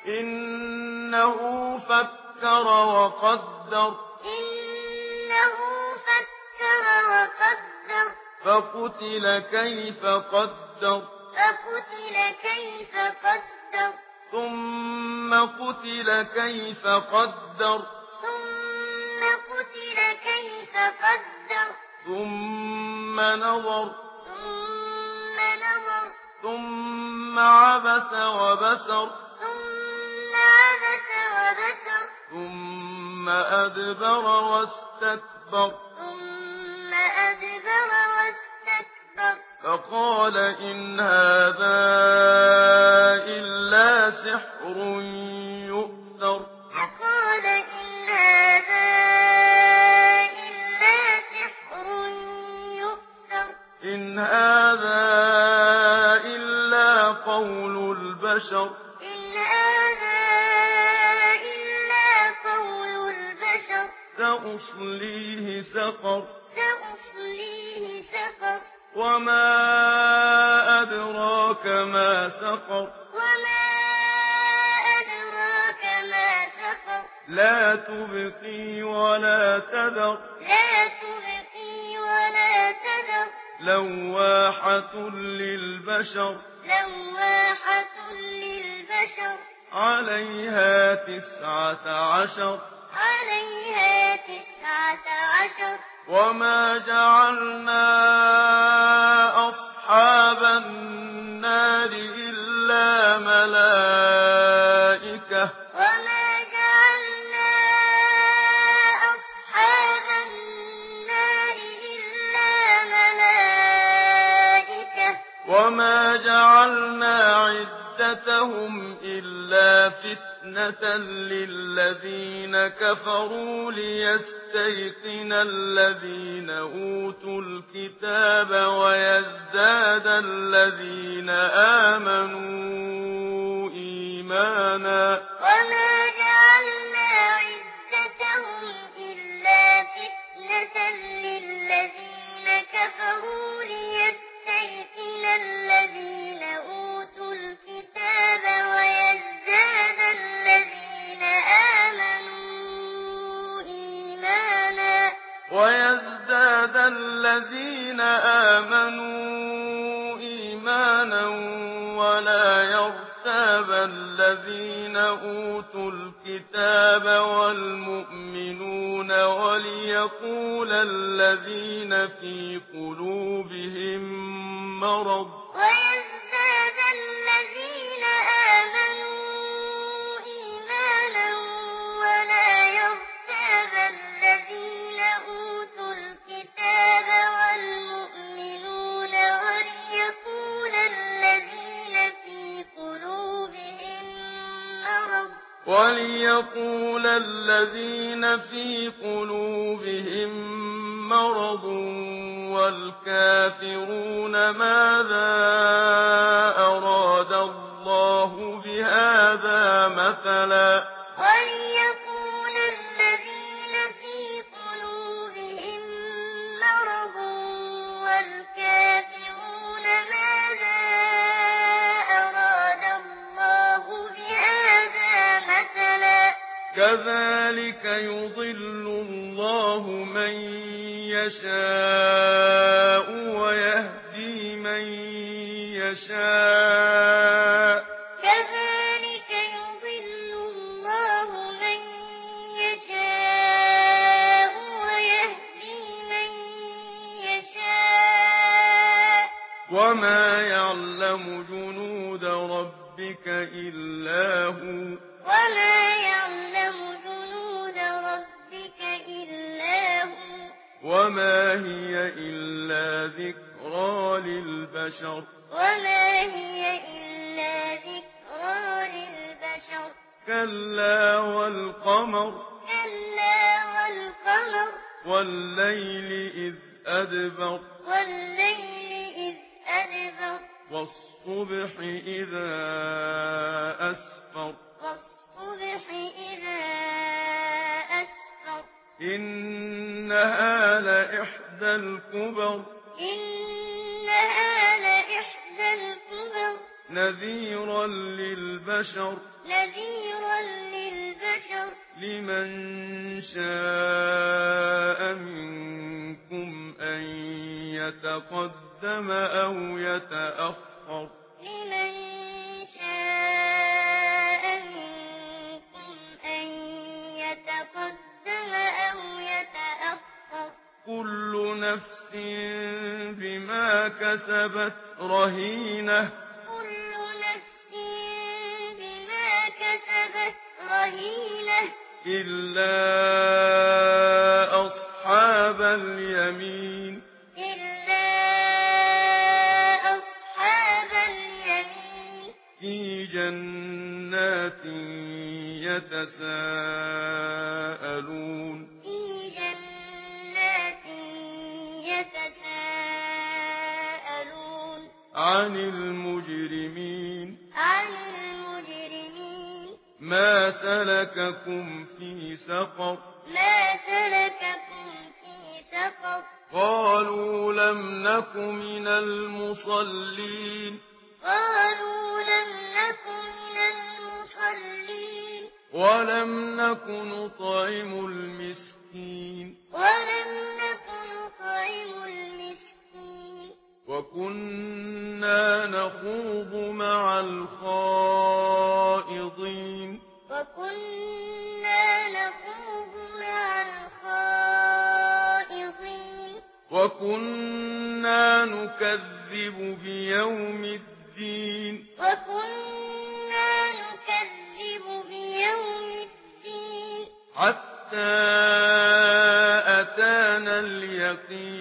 إنه فكر وقدر فقتل كيف قدر ثم قتل كيف قدر ثم نظر ثم عبس وبسر ثم أدبر واستكبر فقال إن هذا إلا سحر يؤثر إن هذا إلا قول البشر سأصليه سقر وما أدراك ما سقر لا تبقي ولا تذر لواحة للبشر عليها 19 وما جعلنا أصحاب النار إلا ملائكة وما جعلنا عدتهم إلا فتنة للذين كفروا ليستيقن الذين أوتوا الكتاب ويزداد الذين آمنوا إيمانا وما جعلنا عدتهم إلا فتنة للذين كفروا ليستيقن الذين أوتوا الكتاب ويزداد الذين آمنوا إيمانا ولا يرتاب الذين أوتوا الكتاب والمؤمنون وليقول الذين في قلوبهم مرض وليقول الذين في قلوبهم مرض والكافرون ماذا أراد الله بهذا مثلا وليقول الذين في قلوبهم مرض والكافرون ماذا أراد الله بهذا مثلا كذلك يضل الله من يشاء ويهدي من يشاء كذلك يضل الله من يشاء ويهدي من يشاء وما يعلم جنود ربك إلا هو وما يعلم جنود ربك إلا هو وما هي إلا ذكرى للبشر وما هي إلا ذكرى للبشر كلا والقمر والليل إذ أدبر والصبح إذا أسفر إنها لإحدى الكبر نذيرا للبشر نذيرا للبشر لمن شاء منكم أن يتقدم أو يتأخر لمن شاء منكم أن يتقدم أو يتأخر كل نفس بما كسبت رهينة كل نفس بما كسبت رهينة إلا أصحاب اليمين إلا أصحاب اليمين في جنات يتساءلون في جنات يتساءلون عن المجرمين عن المجرمين ما سلككم في سقر ما سلككم في سقر قالوا لم نك من المصلين قالوا لم نك من المصلين ولم نك نطعم المسكين ولم نك نطعم المسكين وكنا نخوض مع الخائضين وكنا نخوض مع الخائضين وكنا نكذب بيوم الدين وكنا نكذب بيوم الدين حتى أتانا اليقين